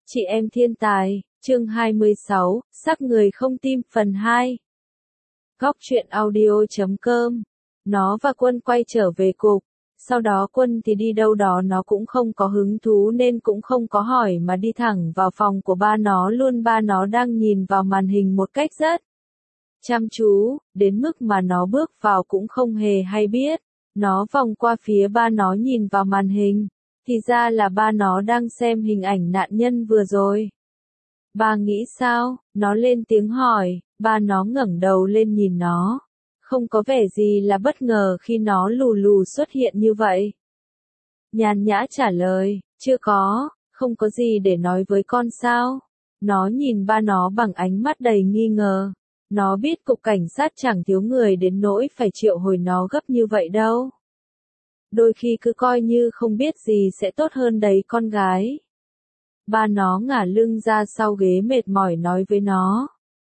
Chị em thiên tài, chương 26, sắc người không tim phần 2. Góc truyện audio.com. Nó và Quân quay trở về cục. Sau đó Quân thì đi đâu đó nó cũng không có hứng thú nên cũng không có hỏi mà đi thẳng vào phòng của ba nó luôn. Ba nó đang nhìn vào màn hình một cách rất chăm chú, đến mức mà nó bước vào cũng không hề hay biết. Nó vòng qua phía ba nó nhìn vào màn hình. Thì ra là ba nó đang xem hình ảnh nạn nhân vừa rồi. Ba nghĩ sao? Nó lên tiếng hỏi, ba nó ngẩng đầu lên nhìn nó. Không có vẻ gì là bất ngờ khi nó lù lù xuất hiện như vậy. Nhàn nhã trả lời, chưa có, không có gì để nói với con sao? Nó nhìn ba nó bằng ánh mắt đầy nghi ngờ. Nó biết cục cảnh sát chẳng thiếu người đến nỗi phải triệu hồi nó gấp như vậy đâu. Đôi khi cứ coi như không biết gì sẽ tốt hơn đấy con gái. Ba nó ngả lưng ra sau ghế mệt mỏi nói với nó.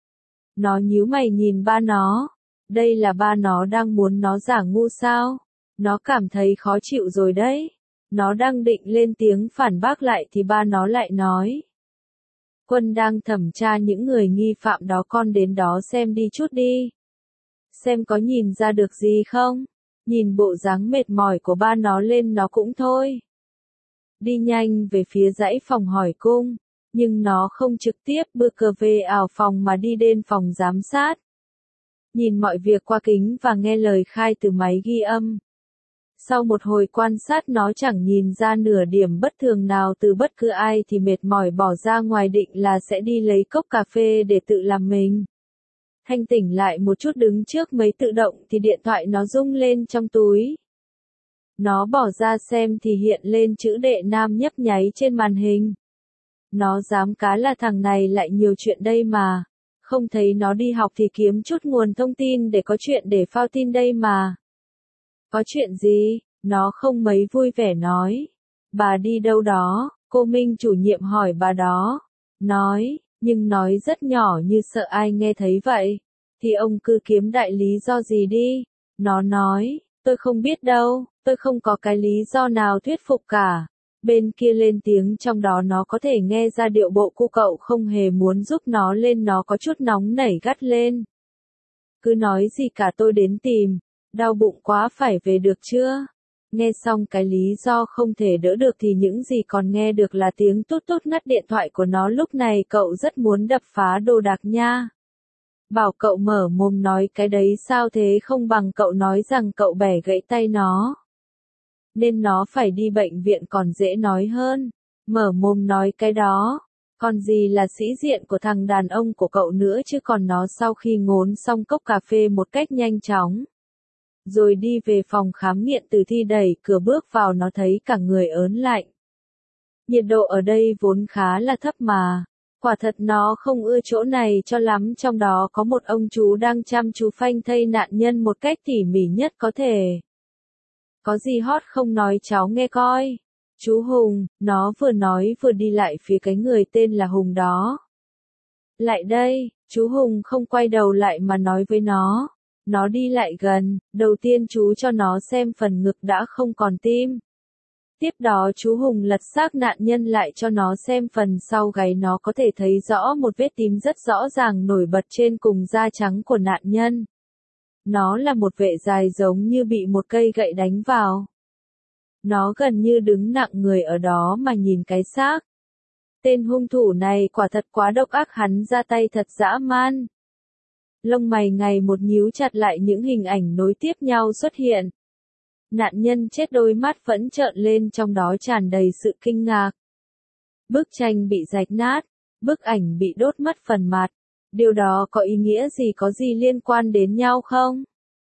Nó nhíu mày nhìn ba nó. Đây là ba nó đang muốn nó giả ngu sao? Nó cảm thấy khó chịu rồi đấy. Nó đang định lên tiếng phản bác lại thì ba nó lại nói. Quân đang thẩm tra những người nghi phạm đó, con đến đó xem đi chút đi. Xem có nhìn ra được gì không? Nhìn bộ dáng mệt mỏi của ba nó lên nó cũng thôi. Đi nhanh về phía dãy phòng hỏi cung, nhưng nó không trực tiếp bước cờ về ảo phòng mà đi đến phòng giám sát. Nhìn mọi việc qua kính và nghe lời khai từ máy ghi âm. Sau một hồi quan sát nó chẳng nhìn ra nửa điểm bất thường nào từ bất cứ ai thì mệt mỏi bỏ ra ngoài định là sẽ đi lấy cốc cà phê để tự làm mình. Thanh tỉnh lại một chút đứng trước máy tự động thì điện thoại nó rung lên trong túi. Nó bỏ ra xem thì hiện lên chữ Đệ Nam nhấp nháy trên màn hình. Nó dám cá là thằng này lại nhiều chuyện đây mà. Không thấy nó đi học thì kiếm chút nguồn thông tin để có chuyện để phao tin đây mà. Có chuyện gì? Nó không mấy vui vẻ nói. Bà đi đâu đó? Cô Minh chủ nhiệm hỏi bà đó. Nói, nhưng nói rất nhỏ như sợ ai nghe thấy vậy. Thì ông cứ kiếm đại lý do gì đi. Nó nói, tôi không biết đâu, tôi không có cái lý do nào thuyết phục cả. Bên kia lên tiếng, trong đó nó có thể nghe ra điệu bộ cô cậu không hề muốn giúp nó lên. Nó có chút nóng nảy gắt lên. Cứ nói gì cả, tôi đến tìm. Đau bụng quá phải về được chưa? Nghe xong cái lý do không thể đỡ được thì những gì còn nghe được là tiếng tút tút ngắt điện thoại của nó. Lúc này cậu rất muốn đập phá đồ đạc nha. Bảo cậu mở mồm nói cái đấy sao thế, không bằng cậu nói rằng cậu bẻ gãy tay nó. Nên nó phải đi bệnh viện còn dễ nói hơn. Mở mồm nói cái đó. Còn gì là sĩ diện của thằng đàn ông của cậu nữa chứ. Còn nó sau khi ngốn xong cốc cà phê một cách nhanh chóng. Rồi đi về phòng khám nghiệm tử thi, đẩy cửa bước vào nó thấy cả người ớn lạnh. Nhiệt độ ở đây vốn khá là thấp mà. Quả thật nó không ưa chỗ này cho lắm. Trong đó có một ông chú đang chăm chú phanh thây nạn nhân một cách tỉ mỉ nhất có thể. Có gì hot không nói cháu nghe coi. Chú Hùng, nó vừa nói vừa đi lại phía cái người tên là Hùng đó. Lại đây, chú Hùng không quay đầu lại mà nói với nó. Nó đi lại gần, đầu tiên chú cho nó xem phần ngực đã không còn tim. Tiếp đó chú Hùng lật xác nạn nhân lại cho nó xem phần sau gáy, nó có thể thấy rõ một vết tím rất rõ ràng nổi bật trên cùng da trắng của nạn nhân. Nó là một vệ dài giống như bị một cây gậy đánh vào. Nó gần như đứng nặng người ở đó mà nhìn cái xác. Tên hung thủ này quả thật quá độc ác, hắn ra tay thật dã man. Lông mày ngày một nhíu chặt lại, những hình ảnh nối tiếp nhau xuất hiện. Nạn nhân chết, đôi mắt vẫn trợn lên, trong đó tràn đầy sự kinh ngạc. Bức tranh bị rạch nát, bức ảnh bị đốt mất phần mặt. Điều đó có ý nghĩa gì, có gì liên quan đến nhau không?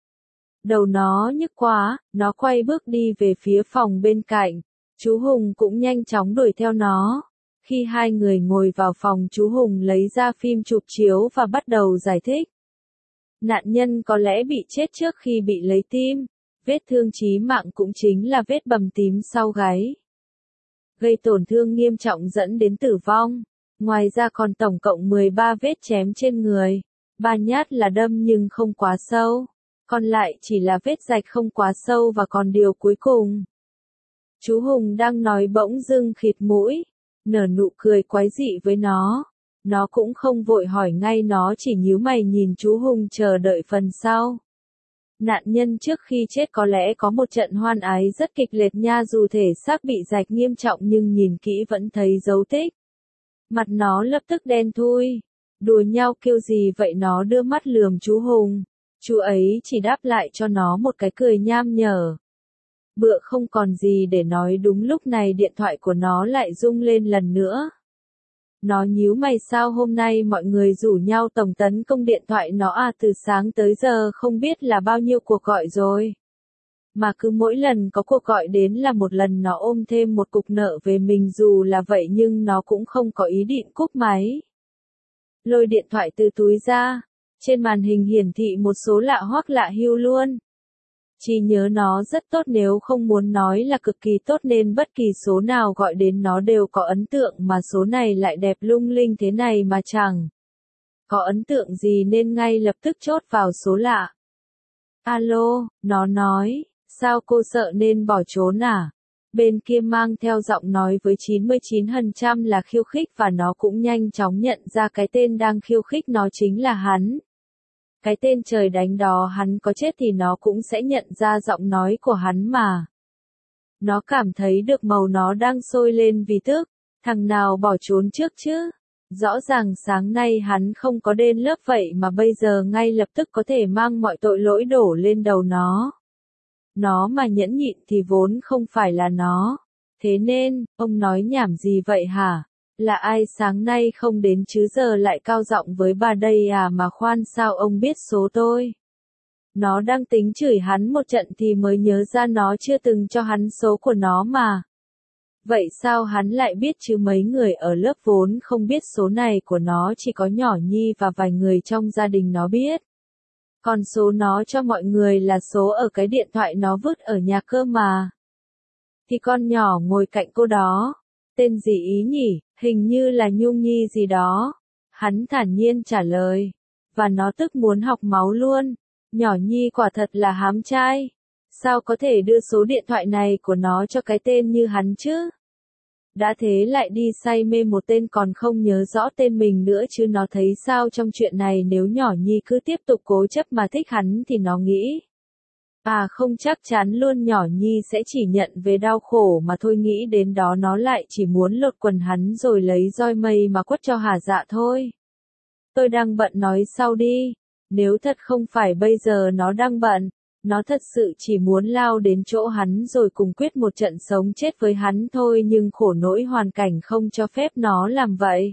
Đầu nó nhức quá, nó quay bước đi về phía phòng bên cạnh. Chú Hùng cũng nhanh chóng đuổi theo nó. Khi hai người ngồi vào phòng, chú Hùng lấy ra phim chụp chiếu và bắt đầu giải thích. Nạn nhân có lẽ bị chết trước khi bị lấy tim. Vết thương chí mạng cũng chính là vết bầm tím sau gáy. Gây tổn thương nghiêm trọng dẫn đến tử vong. Ngoài ra còn tổng cộng 13 vết chém trên người. 3 nhát là đâm nhưng không quá sâu. Còn lại chỉ là vết rạch không quá sâu, và còn điều cuối cùng. Chú Hùng đang nói bỗng dưng khịt mũi. nở nụ cười quái dị với nó. Nó cũng không vội hỏi ngay, nó chỉ nhíu mày nhìn chú Hùng chờ đợi phần sau. Nạn nhân trước khi chết có lẽ có một trận hoan ái rất kịch liệt nha, dù thể xác bị rạch nghiêm trọng nhưng nhìn kỹ vẫn thấy dấu tích. Mặt nó lập tức đen thui. Đùa nhau kêu gì vậy, nó đưa mắt lườm chú Hùng. Chú ấy chỉ đáp lại cho nó một cái cười nham nhở. Bựa không còn gì để nói, đúng lúc này điện thoại của nó lại rung lên lần nữa. Nó nhíu mày, sao hôm nay mọi người rủ nhau tổng tấn công điện thoại nó à, từ sáng tới giờ không biết là bao nhiêu cuộc gọi rồi. Mà cứ mỗi lần có cuộc gọi đến là một lần nó ôm thêm một cục nợ về mình, dù là vậy nhưng nó cũng không có ý định cúp máy. Lôi điện thoại từ túi ra, trên màn hình hiển thị một số lạ hoắc lạ hưu luôn. Trí nhớ nó rất tốt, nếu không muốn nói là cực kỳ tốt, nên bất kỳ số nào gọi đến nó đều có ấn tượng, mà số này lại đẹp lung linh thế này mà chẳng có ấn tượng gì nên ngay lập tức chốt vào số lạ. Alo, nó nói, sao cô sợ nên bỏ trốn à? Bên kia mang theo giọng nói với 99% là khiêu khích, và nó cũng nhanh chóng nhận ra cái tên đang khiêu khích nó chính là hắn. Cái tên trời đánh đó, hắn có chết thì nó cũng sẽ nhận ra giọng nói của hắn mà. Nó cảm thấy được màu nó đang sôi lên vì tức. Thằng nào bỏ trốn trước chứ? Rõ ràng sáng nay hắn không có đến lớp vậy mà bây giờ ngay lập tức có thể mang mọi tội lỗi đổ lên đầu nó. Nó mà nhẫn nhịn thì vốn không phải là nó. Thế nên, ông nói nhảm gì vậy hả? Là ai sáng nay không đến chứ giờ lại cao giọng với bà đây à, mà khoan, sao ông biết số tôi? Nó đang tính chửi hắn một trận thì mới nhớ ra nó chưa từng cho hắn số của nó mà. Vậy sao hắn lại biết chứ? Mấy người ở lớp vốn không biết số này của nó, chỉ có nhỏ Nhi và vài người trong gia đình nó biết. Còn số nó cho mọi người là số ở cái điện thoại nó vứt ở nhà cơ mà. Thì con nhỏ ngồi cạnh cô đó, tên gì ý nhỉ, hình như là Nhung Nhi gì đó. Hắn thản nhiên trả lời. Và nó tức muốn học máu luôn. Nhỏ Nhi quả thật là hám trai. Sao có thể đưa số điện thoại này của nó cho cái tên như hắn chứ? Đã thế lại đi say mê một tên còn không nhớ rõ tên mình nữa chứ. Nó thấy sao trong chuyện này, nếu nhỏ Nhi cứ tiếp tục cố chấp mà thích hắn thì nó nghĩ. À không, chắc chắn luôn nhỏ Nhi sẽ chỉ nhận về đau khổ mà thôi, nghĩ đến đó nó lại chỉ muốn lột quần hắn rồi lấy roi mây mà quất cho hả dạ thôi. Tôi đang bận, nói sau đi. Nếu thật không phải bây giờ nó đang bận, nó thật sự chỉ muốn lao đến chỗ hắn rồi cùng quyết một trận sống chết với hắn thôi, nhưng khổ nỗi hoàn cảnh không cho phép nó làm vậy.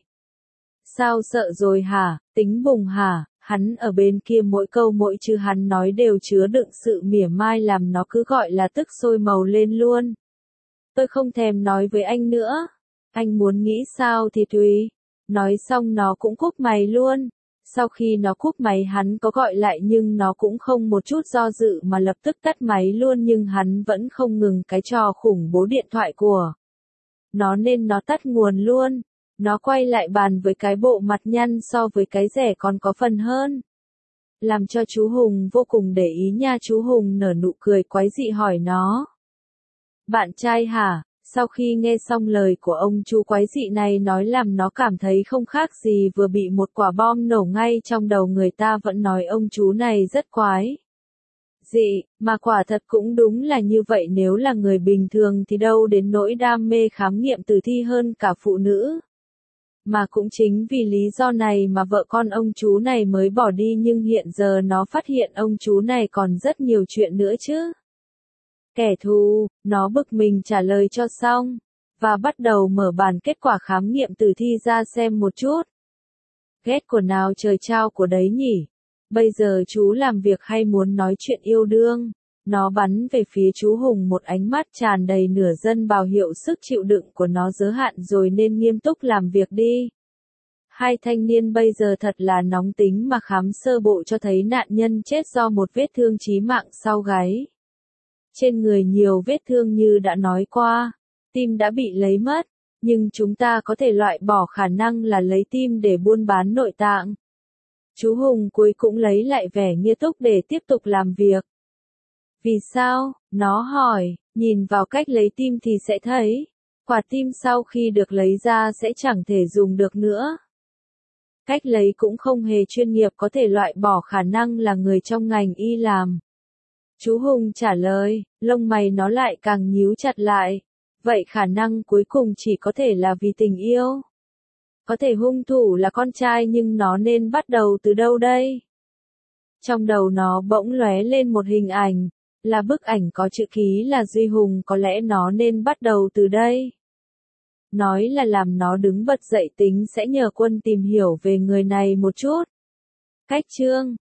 Sao sợ rồi hả, tính bùng hả? Hắn ở bên kia mỗi câu mỗi chữ hắn nói đều chứa đựng sự mỉa mai làm nó cứ gọi là tức sôi màu lên luôn. Tôi không thèm nói với anh nữa. Anh muốn nghĩ sao thì tùy. Nói xong nó cũng cúp máy luôn. Sau khi nó cúp máy hắn có gọi lại nhưng nó cũng không một chút do dự mà lập tức tắt máy luôn, nhưng hắn vẫn không ngừng cái trò khủng bố điện thoại của nó nên nó tắt nguồn luôn. Nó quay lại bàn với cái bộ mặt nhăn so với cái rẻ còn có phần hơn. Làm cho chú Hùng vô cùng để ý nha. Chú Hùng nở nụ cười quái dị hỏi nó. Bạn trai hả? Sau khi nghe xong lời của ông chú quái dị này nói làm nó cảm thấy không khác gì vừa bị một quả bom nổ ngay trong đầu, người ta vẫn nói ông chú này rất quái dị, mà quả thật cũng đúng là như vậy. Nếu là người bình thường thì đâu đến nỗi đam mê khám nghiệm tử thi hơn cả phụ nữ. Mà cũng chính vì lý do này mà vợ con ông chú này mới bỏ đi, nhưng hiện giờ nó phát hiện ông chú này còn rất nhiều chuyện nữa chứ. Kẻ thù, nó bực mình trả lời cho xong, và bắt đầu mở bản kết quả khám nghiệm tử thi ra xem một chút. Ghét của nào trời trao của đấy nhỉ? Bây giờ chú làm việc hay muốn nói chuyện yêu đương? Nó bắn về phía chú Hùng một ánh mắt tràn đầy nửa dân bào hiệu sức chịu đựng của nó giới hạn rồi nên nghiêm túc làm việc đi. Hai thanh niên bây giờ thật là nóng tính mà khám sơ bộ cho thấy nạn nhân chết do một vết thương chí mạng sau gáy. Trên người nhiều vết thương như đã nói qua, tim đã bị lấy mất, nhưng chúng ta có thể loại bỏ khả năng là lấy tim để buôn bán nội tạng. Chú Hùng cuối cũng lấy lại vẻ nghiêm túc để tiếp tục làm việc. Vì sao? Nó hỏi, nhìn vào cách lấy tim thì sẽ thấy. Quả tim sau khi được lấy ra sẽ chẳng thể dùng được nữa. Cách lấy cũng không hề chuyên nghiệp, có thể loại bỏ khả năng là người trong ngành y làm. Chú Hùng trả lời, lông mày nó lại càng nhíu chặt lại. Vậy khả năng cuối cùng chỉ có thể là vì tình yêu. Có thể hung thủ là con trai, nhưng nó nên bắt đầu từ đâu đây? Trong đầu nó bỗng lóe lên một hình ảnh, là bức ảnh có chữ ký là Duy Hùng, có lẽ nó nên bắt đầu từ đây. Nói là làm nó đứng bật dậy, tính sẽ nhờ Quân tìm hiểu về người này một chút. Cách chương